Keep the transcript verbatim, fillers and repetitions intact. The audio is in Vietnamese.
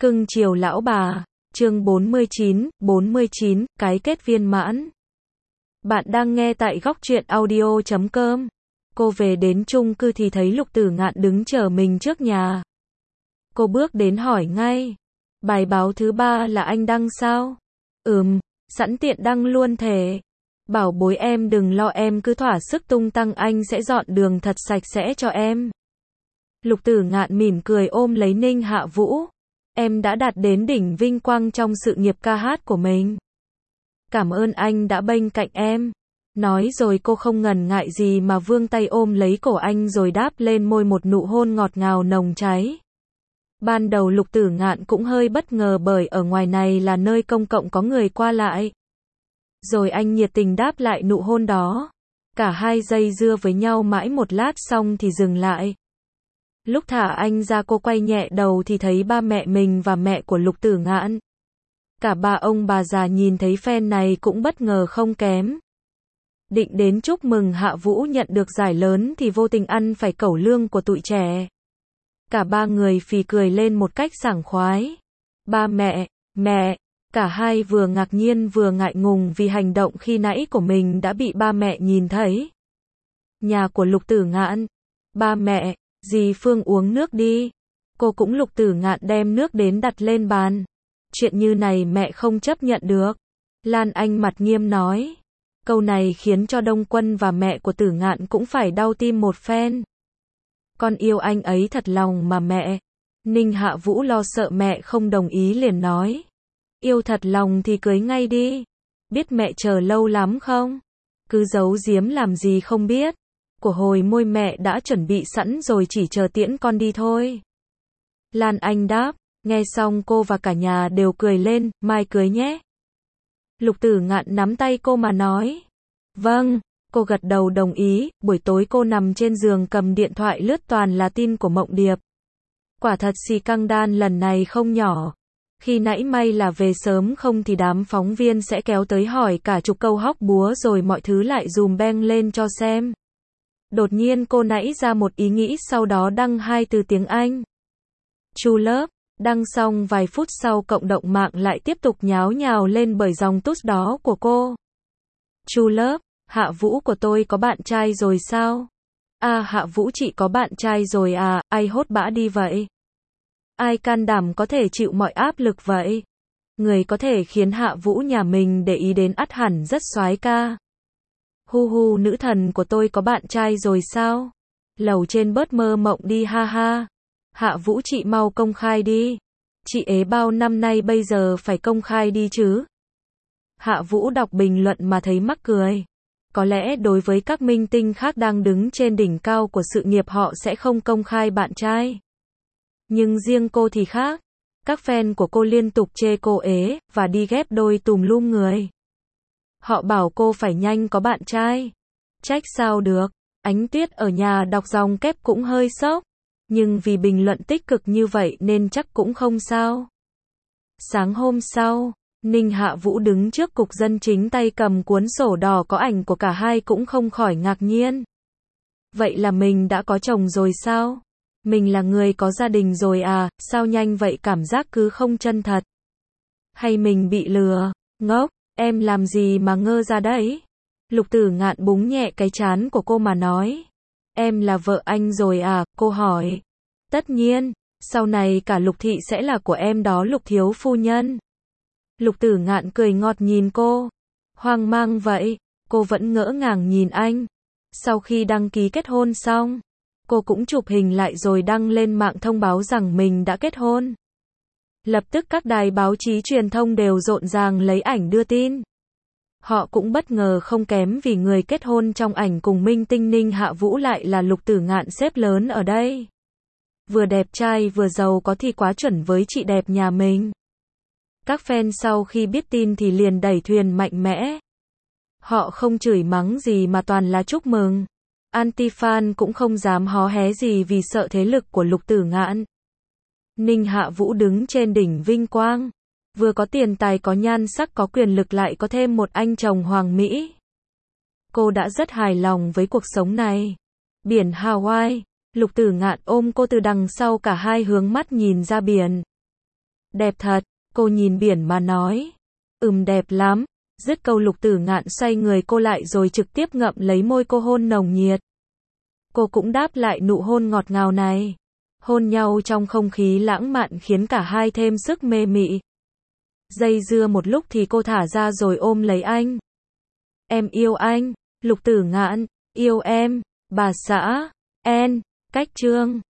Cưng chiều lão bà, chương bốn mươi chín, bốn mươi chín, cái kết viên mãn. Bạn đang nghe tại góc truyện audio chấm com. Cô về đến chung cư thì thấy Lục Tử Ngạn đứng chờ mình trước nhà. Cô bước đến hỏi ngay. Bài báo thứ ba là anh đăng sao? Ừm, sẵn tiện đăng luôn thể. Bảo bối em đừng lo, em cứ thỏa sức tung tăng, anh sẽ dọn đường thật sạch sẽ cho em. Lục Tử Ngạn mỉm cười ôm lấy Ninh Hạ Vũ. Em đã đạt đến đỉnh vinh quang trong sự nghiệp ca hát của mình. Cảm ơn anh đã bên cạnh em. Nói rồi cô không ngần ngại gì mà vươn tay ôm lấy cổ anh rồi đáp lên môi một nụ hôn ngọt ngào nồng cháy. Ban đầu Lục Tử Ngạn cũng hơi bất ngờ bởi ở ngoài này là nơi công cộng có người qua lại. Rồi anh nhiệt tình đáp lại nụ hôn đó. Cả hai dây dưa với nhau mãi một lát xong thì dừng lại. Lúc thả anh ra cô quay nhẹ đầu thì thấy ba mẹ mình và mẹ của Lục Tử Ngạn. Cả ba ông bà già nhìn thấy phen này cũng bất ngờ không kém. Định đến chúc mừng Hạ Vũ nhận được giải lớn thì vô tình ăn phải cẩu lương của tụi trẻ. Cả ba người phì cười lên một cách sảng khoái. Ba mẹ, mẹ, cả hai vừa ngạc nhiên vừa ngại ngùng vì hành động khi nãy của mình đã bị ba mẹ nhìn thấy. Nhà của Lục Tử Ngạn. Ba mẹ, dì Phương uống nước đi. Cô cũng Lục Tử Ngạn đem nước đến đặt lên bàn. Chuyện như này mẹ không chấp nhận được. Lan Anh mặt nghiêm nói. Câu này khiến cho Đông Quân và mẹ của Tử Ngạn cũng phải đau tim một phen. Con yêu anh ấy thật lòng mà mẹ. Ninh Hạ Vũ lo sợ mẹ không đồng ý liền nói. Yêu thật lòng thì cưới ngay đi. Biết mẹ chờ lâu lắm không? Cứ giấu giếm làm gì không biết. Của hồi môi mẹ đã chuẩn bị sẵn rồi, chỉ chờ tiễn con đi thôi. Lan Anh đáp. Nghe xong cô và cả nhà đều cười lên. Mai cưới nhé. Lục Tử Ngạn nắm tay cô mà nói. Vâng. Cô gật đầu đồng ý. Buổi tối cô nằm trên giường cầm điện thoại lướt toàn là tin của Mộng Điệp. Quả thật xì căng đan lần này không nhỏ. Khi nãy may là về sớm, không thì đám phóng viên sẽ kéo tới hỏi cả chục câu hóc búa rồi mọi thứ lại dùm beng lên cho xem. Đột nhiên cô nảy ra một ý nghĩ, sau đó đăng hai từ tiếng Anh. True Love. Đăng xong vài phút sau cộng đồng mạng lại tiếp tục nháo nhào lên bởi dòng tút đó của cô. True Love, Hạ Vũ của tôi có bạn trai rồi sao? À, Hạ Vũ chị có bạn trai rồi à, ai hốt bã đi vậy? Ai can đảm có thể chịu mọi áp lực vậy? Người có thể khiến Hạ Vũ nhà mình để ý đến ắt hẳn rất soái ca. Hu hu, nữ thần của tôi có bạn trai rồi sao? Lầu trên bớt mơ mộng đi ha ha. Hạ Vũ chị mau công khai đi. Chị ế bao năm nay bây giờ phải công khai đi chứ. Hạ Vũ đọc bình luận mà thấy mắc cười. Có lẽ đối với các minh tinh khác đang đứng trên đỉnh cao của sự nghiệp họ sẽ không công khai bạn trai. Nhưng riêng cô thì khác. Các fan của cô liên tục chê cô ế và đi ghép đôi tùm lum người. Họ bảo cô phải nhanh có bạn trai. Trách sao được. Ánh Tuyết ở nhà đọc dòng kép cũng hơi sốc. Nhưng vì bình luận tích cực như vậy nên chắc cũng không sao. Sáng hôm sau, Ninh Hạ Vũ đứng trước cục dân chính tay cầm cuốn sổ đỏ có ảnh của cả hai cũng không khỏi ngạc nhiên. Vậy là mình đã có chồng rồi sao? Mình là người có gia đình rồi à, sao nhanh vậy, cảm giác cứ không chân thật. Hay mình bị lừa? Ngốc, em làm gì mà ngơ ra đấy? Lục Tử Ngạn búng nhẹ cái trán của cô mà nói. Em là vợ anh rồi à, cô hỏi. Tất nhiên, sau này cả Lục thị sẽ là của em đó Lục thiếu phu nhân. Lục Tử Ngạn cười ngọt nhìn cô. Hoang mang vậy, cô vẫn ngỡ ngàng nhìn anh. Sau khi đăng ký kết hôn xong, cô cũng chụp hình lại rồi đăng lên mạng thông báo rằng mình đã kết hôn. Lập tức các đài báo chí truyền thông đều rộn ràng lấy ảnh đưa tin. Họ cũng bất ngờ không kém vì người kết hôn trong ảnh cùng minh tinh Ninh Hạ Vũ lại là Lục Tử Ngạn xếp lớn ở đây. Vừa đẹp trai vừa giàu có thì quá chuẩn với chị đẹp nhà mình. Các fan sau khi biết tin thì liền đẩy thuyền mạnh mẽ. Họ không chửi mắng gì mà toàn là chúc mừng. Anti-fan cũng không dám hó hé gì vì sợ thế lực của Lục Tử Ngạn. Ninh Hạ Vũ đứng trên đỉnh vinh quang. Vừa có tiền tài, có nhan sắc, có quyền lực, lại có thêm một anh chồng hoàng mỹ. Cô đã rất hài lòng với cuộc sống này. Biển Hawaii, Lục Tử Ngạn ôm cô từ đằng sau, cả hai hướng mắt nhìn ra biển. Đẹp thật, cô nhìn biển mà nói. Ừm đẹp lắm. Dứt câu Lục Tử Ngạn xoay người cô lại rồi trực tiếp ngậm lấy môi cô hôn nồng nhiệt. Cô cũng đáp lại nụ hôn ngọt ngào này. Hôn nhau trong không khí lãng mạn khiến cả hai thêm sức mê mị. Dây dưa một lúc thì cô thả ra rồi ôm lấy anh. Em yêu anh. Lục Tử Ngạn, yêu em. Bà xã, en, cách chương.